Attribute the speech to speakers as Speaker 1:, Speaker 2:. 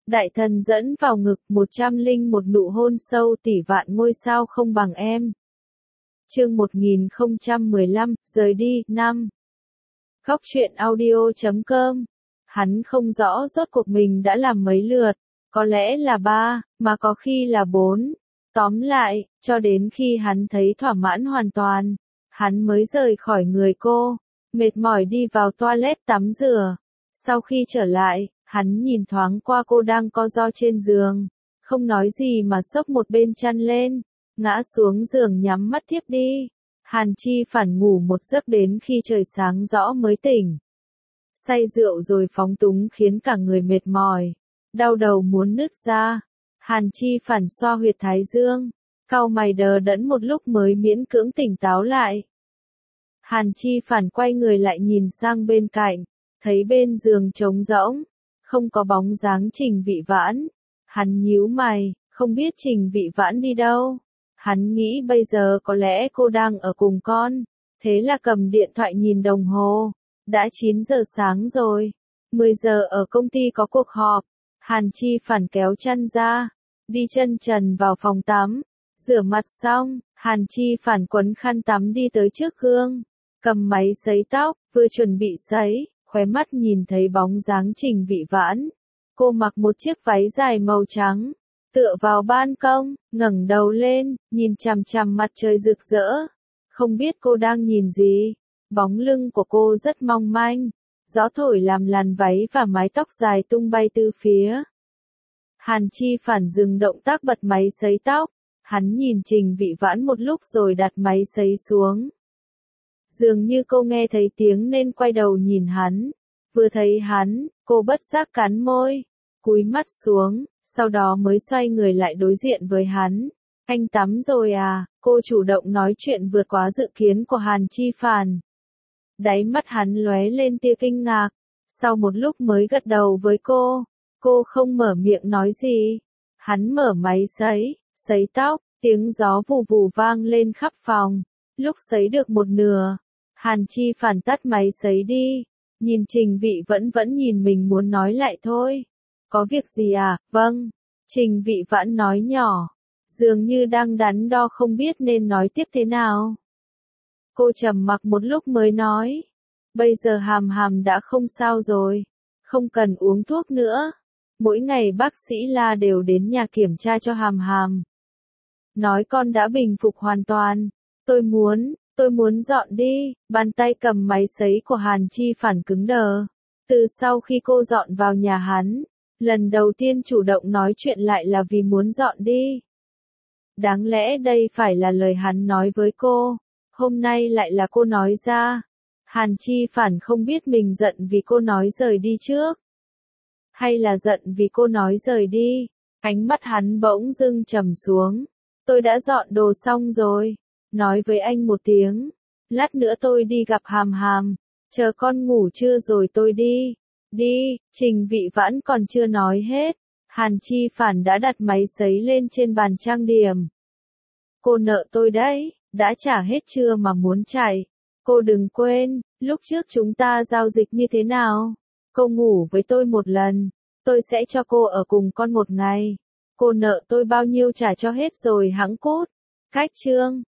Speaker 1: Đại thần dẫn vào ngực 101 nụ hôn sâu tỷ vạn ngôi sao không bằng em. Chương 1015, rời đi, 5. Góc truyện audio.com. Hắn không rõ rốt cuộc mình đã làm mấy lượt, có lẽ là 3, mà có khi là 4. Tóm lại, cho đến khi hắn thấy thỏa mãn hoàn toàn, hắn mới rời khỏi người cô, mệt mỏi đi vào toilet tắm rửa. Sau khi trở lại, hắn nhìn thoáng qua cô đang co ro trên giường, không nói gì mà xốc một bên chăn lên, ngã xuống giường nhắm mắt thiếp đi. Hàn Chi Phản ngủ một giấc đến khi trời sáng rõ mới tỉnh. Say rượu rồi phóng túng khiến cả người mệt mỏi, đau đầu muốn nứt ra. Hàn Chi Phản xoa huyệt thái dương, cau mày đờ đẫn một lúc mới miễn cưỡng tỉnh táo lại. Hàn Chi Phản quay người lại nhìn sang bên cạnh, thấy bên giường trống rỗng, không có bóng dáng Trình Vị Vãn. Hắn nhíu mày, không biết Trình Vị Vãn đi đâu. Hắn nghĩ bây giờ có lẽ cô đang ở cùng con, thế là cầm điện thoại nhìn đồng hồ. Đã 9 giờ sáng rồi, 10 giờ ở công ty có cuộc họp. Hàn Chi Phản kéo chăn ra, đi chân trần vào phòng tắm, rửa mặt xong, Hàn Chi Phản quấn khăn tắm đi tới trước gương, cầm máy sấy tóc, vừa chuẩn bị sấy, khóe mắt nhìn thấy bóng dáng Trình Vị Vãn. Cô mặc một chiếc váy dài màu trắng, tựa vào ban công, ngẩng đầu lên, nhìn chằm chằm mặt trời rực rỡ. Không biết cô đang nhìn gì, bóng lưng của cô rất mong manh, gió thổi làm làn váy và mái tóc dài tung bay từ phía. Hàn Chi Phản dừng động tác bật máy sấy tóc, hắn nhìn Trình Vị Vãn một lúc rồi đặt máy sấy xuống. Dường như cô nghe thấy tiếng nên quay đầu nhìn hắn, vừa thấy hắn, cô bất giác cắn môi, cúi mắt xuống, sau đó mới xoay người lại đối diện với hắn. Anh tắm rồi à? Cô chủ động nói chuyện vượt quá dự kiến của Hàn Chi Phản. Đáy mắt hắn lóe lên tia kinh ngạc, sau một lúc mới gật đầu với cô. Cô không mở miệng nói gì. Hắn mở máy sấy tóc, tiếng gió vù vù vang lên khắp phòng. Lúc sấy được một nửa, Hàn Chi Phản tắt máy sấy đi, nhìn Trình Vị vẫn nhìn mình muốn nói lại thôi. Có việc gì à? Vâng. Trình Vị Vãn nói nhỏ, dường như đang đắn đo không biết nên nói tiếp thế nào. Cô trầm mặc một lúc mới nói, bây giờ Hàm Hàm đã không sao rồi, không cần uống thuốc nữa. Mỗi ngày bác sĩ La đều đến nhà kiểm tra cho Hàm Hàm. Nói con đã bình phục hoàn toàn. Tôi muốn dọn đi. Bàn tay cầm máy sấy của Hàn Chi Phản cứng đờ. Từ sau khi cô dọn vào nhà hắn, lần đầu tiên chủ động nói chuyện lại là vì muốn dọn đi. Đáng lẽ đây phải là lời hắn nói với cô, hôm nay lại là cô nói ra. Hàn Chi Phản không biết mình giận vì cô nói rời đi trước, hay là giận vì cô nói rời đi. Ánh mắt hắn bỗng dưng trầm xuống. Tôi đã dọn đồ xong rồi, nói với anh một tiếng, lát nữa tôi đi gặp Hàm Hàm, chờ con ngủ trưa rồi tôi đi. Đi. Trình Vị Vãn còn chưa nói hết, Hàn Chi Phản đã đặt máy sấy lên trên bàn trang điểm. Cô nợ tôi đấy, đã trả hết chưa mà muốn chạy? Cô đừng quên, lúc trước chúng ta giao dịch như thế nào? Cô ngủ với tôi một lần, tôi sẽ cho cô ở cùng con một ngày. Cô nợ tôi bao nhiêu trả cho hết rồi hẵng cút. Cách chương